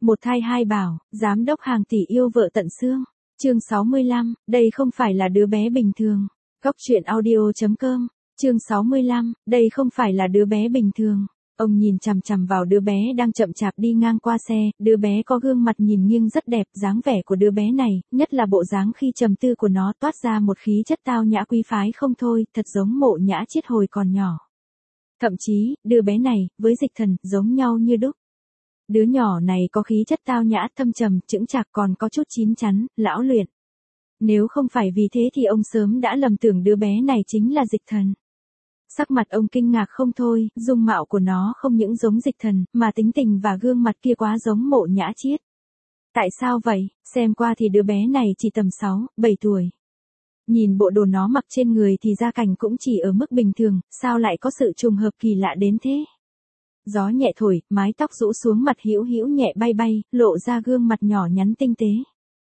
Một thai hai bảo, giám đốc hàng tỷ yêu vợ tận xương. Chương 65, đây không phải là đứa bé bình thường. Góc truyện audio.com. Chương 65, đây không phải là đứa bé bình thường. Ông nhìn chằm chằm vào đứa bé đang chậm chạp đi ngang qua xe, đứa bé có gương mặt nhìn nghiêng rất đẹp, dáng vẻ của đứa bé này, nhất là bộ dáng khi trầm tư của nó toát ra một khí chất tao nhã quý phái không thôi, thật giống Mộ Nhã Chiết hồi còn nhỏ. Thậm chí, đứa bé này, với Dịch Thần, giống nhau như đúc. Đứa nhỏ này có khí chất tao nhã, thâm trầm, chững chạc còn có chút chín chắn, lão luyện. Nếu không phải vì thế thì ông sớm đã lầm tưởng đứa bé này chính là Dịch Thần. Sắc mặt ông kinh ngạc không thôi, dung mạo của nó không những giống Dịch Thần, mà tính tình và gương mặt kia quá giống Mộ Nhã Chiết. Tại sao vậy? Xem qua thì đứa bé này chỉ tầm 6, 7 tuổi. Nhìn bộ đồ nó mặc trên người thì gia cảnh cũng chỉ ở mức bình thường, sao lại có sự trùng hợp kỳ lạ đến thế? Gió nhẹ thổi, mái tóc rũ xuống mặt hữu hữu nhẹ bay bay, lộ ra gương mặt nhỏ nhắn tinh tế.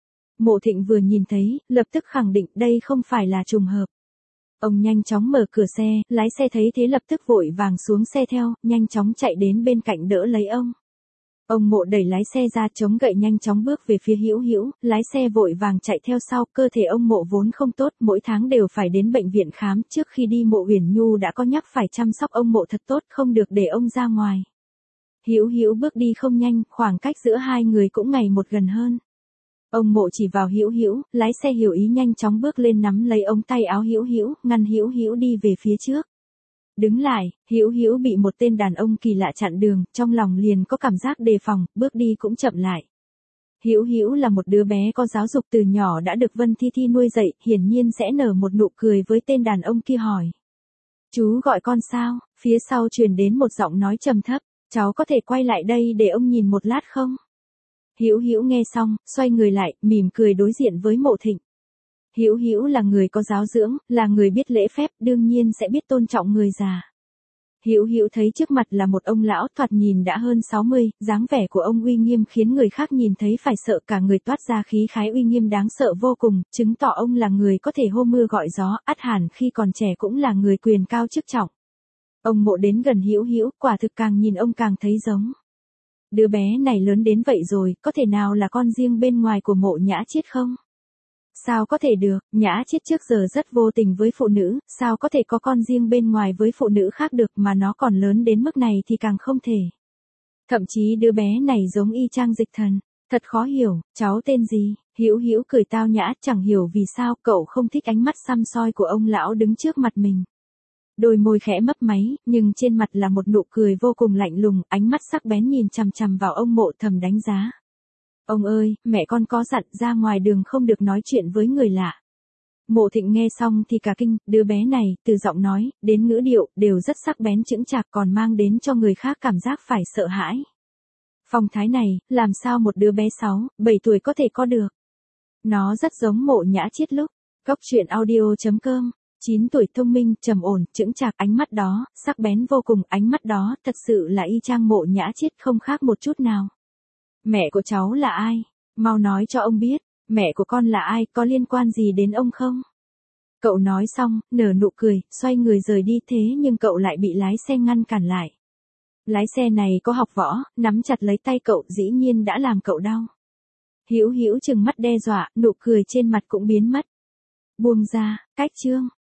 Mộ Thịnh vừa nhìn thấy, lập tức khẳng định đây không phải là trùng hợp. Ông nhanh chóng mở cửa xe, lái xe thấy thế lập tức vội vàng xuống xe theo, nhanh chóng chạy đến bên cạnh đỡ lấy ông. Ông Mộ đẩy lái xe ra chống gậy nhanh chóng bước về phía Hữu Hữu, lái xe vội vàng chạy theo sau, cơ thể ông Mộ vốn không tốt, mỗi tháng đều phải đến bệnh viện khám, trước khi đi Mộ Uyển Nhu đã có nhắc phải chăm sóc ông Mộ thật tốt, không được để ông ra ngoài. Hữu Hữu bước đi không nhanh, khoảng cách giữa hai người cũng ngày một gần hơn. Ông Mộ chỉ vào Hữu Hữu, lái xe hiểu ý nhanh chóng bước lên nắm lấy ống tay áo Hữu Hữu, ngăn Hữu Hữu đi về phía trước. Đứng lại, Hữu Hữu bị một tên đàn ông kỳ lạ chặn đường, trong lòng liền có cảm giác đề phòng, bước đi cũng chậm lại. Hữu Hữu là một đứa bé có giáo dục từ nhỏ đã được Vân Thi Thi nuôi dạy, hiển nhiên sẽ nở một nụ cười với tên đàn ông kia hỏi. Chú gọi con sao? Phía sau truyền đến một giọng nói trầm thấp, cháu có thể quay lại đây để ông nhìn một lát không? Hữu Hữu nghe xong, xoay người lại, mỉm cười đối diện với Mộ Thịnh. Hữu Hữu là người có giáo dưỡng, là người biết lễ phép, đương nhiên sẽ biết tôn trọng người già. Hữu Hữu thấy trước mặt là một ông lão thoạt nhìn đã hơn 60, dáng vẻ của ông uy nghiêm khiến người khác nhìn thấy phải sợ, cả người toát ra khí khái uy nghiêm đáng sợ vô cùng, chứng tỏ ông là người có thể hô mưa gọi gió, ắt hẳn khi còn trẻ cũng là người quyền cao chức trọng. Ông Mộ đến gần Hữu Hữu, quả thực càng nhìn ông càng thấy giống. Đứa bé này lớn đến vậy rồi, có thể nào là con riêng bên ngoài của Mộ Nhã Chiết không? Sao có thể được, Nhã Chiết trước giờ rất vô tình với phụ nữ, sao có thể có con riêng bên ngoài với phụ nữ khác được, mà nó còn lớn đến mức này thì càng không thể. Thậm chí đứa bé này giống y chang Dịch Thần, thật khó hiểu, cháu tên gì? Hữu Hữu cười tao nhã, chẳng hiểu vì sao cậu không thích ánh mắt săm soi của ông lão đứng trước mặt mình. Đôi môi khẽ mấp máy, nhưng trên mặt là một nụ cười vô cùng lạnh lùng, ánh mắt sắc bén nhìn chằm chằm vào ông Mộ, thầm đánh giá. Ông ơi, mẹ con có dặn ra ngoài đường không được nói chuyện với người lạ. Mộ Thịnh nghe xong thì cả kinh, đứa bé này, từ giọng nói, đến ngữ điệu, đều rất sắc bén chững chạc, còn mang đến cho người khác cảm giác phải sợ hãi. Phong thái này, làm sao một đứa bé 6, 7 tuổi có thể có được? Nó rất giống Mộ Nhã Chiết lúc. Góc truyện audio.com. 9 tuổi thông minh, trầm ổn, chững chạc, ánh mắt đó, sắc bén vô cùng, ánh mắt đó, thật sự là y chang Mộ Nhã Chiết không khác một chút nào. Mẹ của cháu là ai? Mau nói cho ông biết, mẹ của con là ai, có liên quan gì đến ông không? Cậu nói xong, nở nụ cười, xoay người rời đi, thế nhưng cậu lại bị lái xe ngăn cản lại. Lái xe này có học võ, nắm chặt lấy tay cậu, dĩ nhiên đã làm cậu đau. Hữu Hữu trừng mắt đe dọa, nụ cười trên mặt cũng biến mất. Buông ra, cách chương.